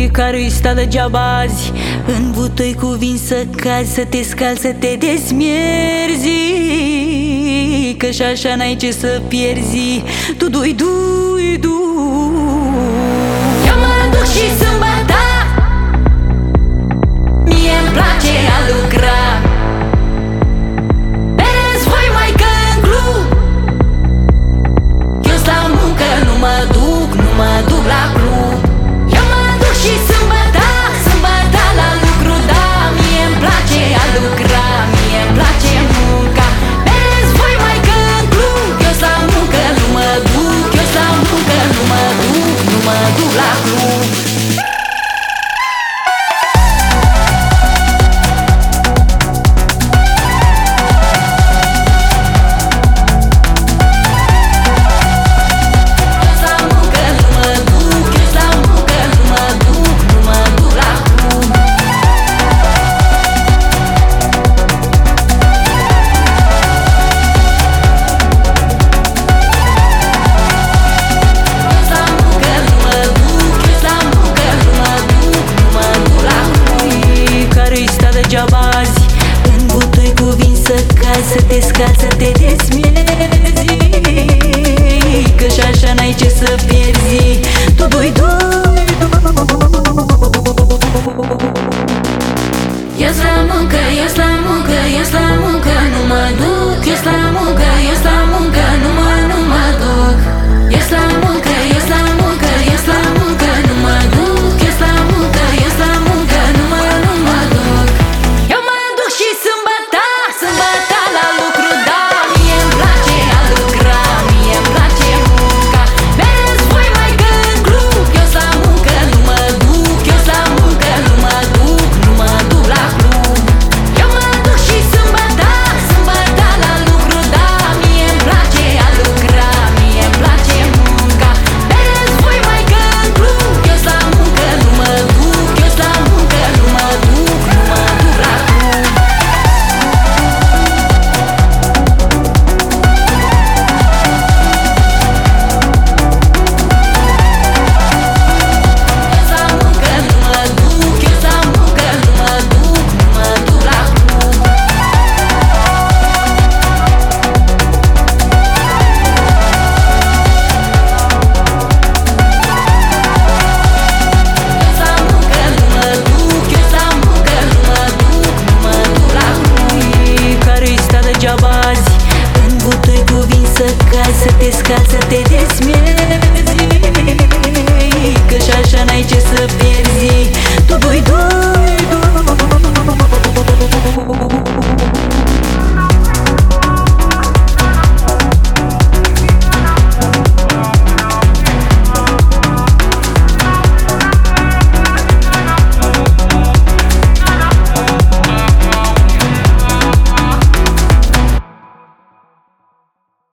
care-i sta degeaba azi. În butoi cuvin să cazi, să te scalzi, să te dezmierzi, că și așa n-ai ce să pierzi. Tu dui. Eu mă duc și sâmbătă, mie-mi place a lucra. Pe război mai că în club, eu la muncă nu mă duc la club. Eu mă duc și sâmbătă la lucru, da. Mie-mi place a lucra, mie-mi place munca. Pe război mai că în club, eu la muncă nu mă duc, eu la muncă nu mă duc la club. În butoi cuvin să cazi, să te scalzi, să te dezmierzi, că și așa n-ai ce să pierzi. Tu dui. Ies la muncă, ies la muncă, ies la muncă, nu mă duc. Ies la muncă, ies la muncă, nu mă duc. Ies la muncă, ies la muncă, ies la muncă, nu mă duc. Ies la muncă, ies la muncă, nu mă duc. Eu mă duc și sâmbătă la lucru, da. Mie-mi place a lucra, mie-mi place munca. Pe război mai că în club, eu la muncă nu mă duc. Eu la muncă nu mă duc la club. Eu mă duc și sâmbătă la lucru, da. Mie-mi place a lucra, mie-mi place munca. Pe război mai că în club, eu la muncă nu mă duc. Eu la muncă nu mă duc la club. În butoi cuvin să cazi, să te scalzi, să te dezmierzi, că și așa n-ai ce să pierzi.